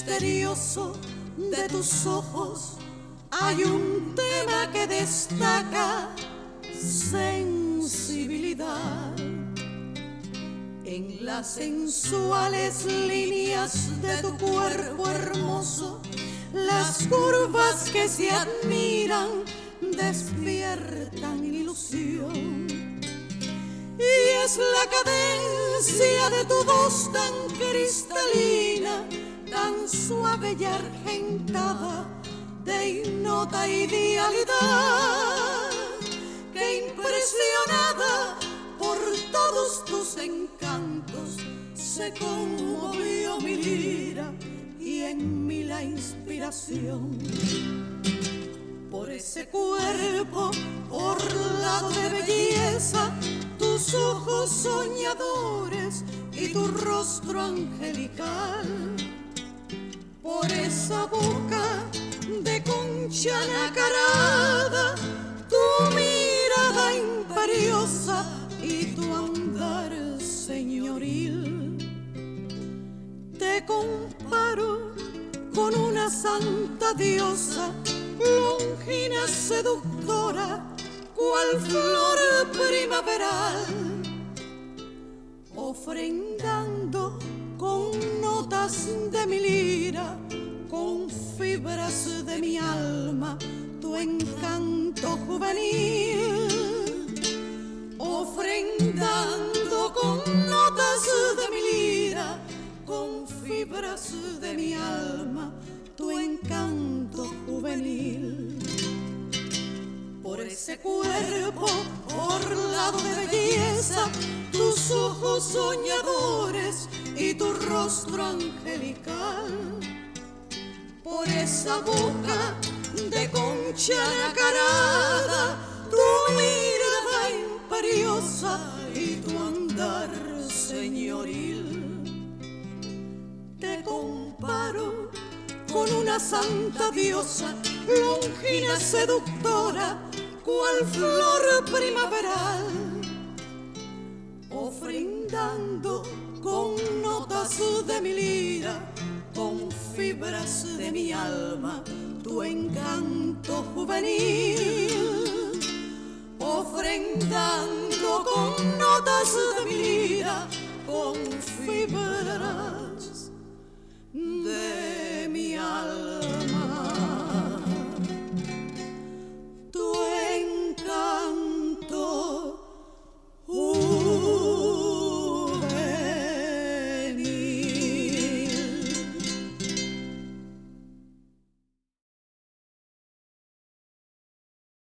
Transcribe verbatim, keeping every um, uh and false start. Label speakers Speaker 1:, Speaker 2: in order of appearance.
Speaker 1: misterioso de tus ojos hay un tema que destaca sensibilidad. En las sensuales líneas de tu cuerpo hermoso, las curvas que se admiran despiertan ilusión. Y es la cadencia de tu voz tan cristalina, tan suave y argentada, de ignota idealidad, que impresionada por todos tus encantos se conmovió mi lira y en mí la inspiración. Por ese cuerpo orlado de belleza, tus ojos soñadores y tu rostro angelical, por esa boca de concha nacarada, tu mirada imperiosa y tu andar señoril. Te comparo con una santa diosa, longina seductora, cual flor primaveral, ofrendando con notas de mi lira, con fibras de mi alma, tu encanto juvenil, ofrendando con notas de mi lira, con fibras de mi alma, tu encanto juvenil. Por ese cuerpo orlado de belleza, tus ojos soñadores y tu rostro angelical, por esa boca de concha nacarada, tu mirada imperiosa y tu andar señoril. Te comparo con una santa diosa, longina seductora, cual flor primaveral, ofrendando con notas de mi lira, con fibras de mi alma, tu encanto juvenil, ofrendando con notas de mi lira,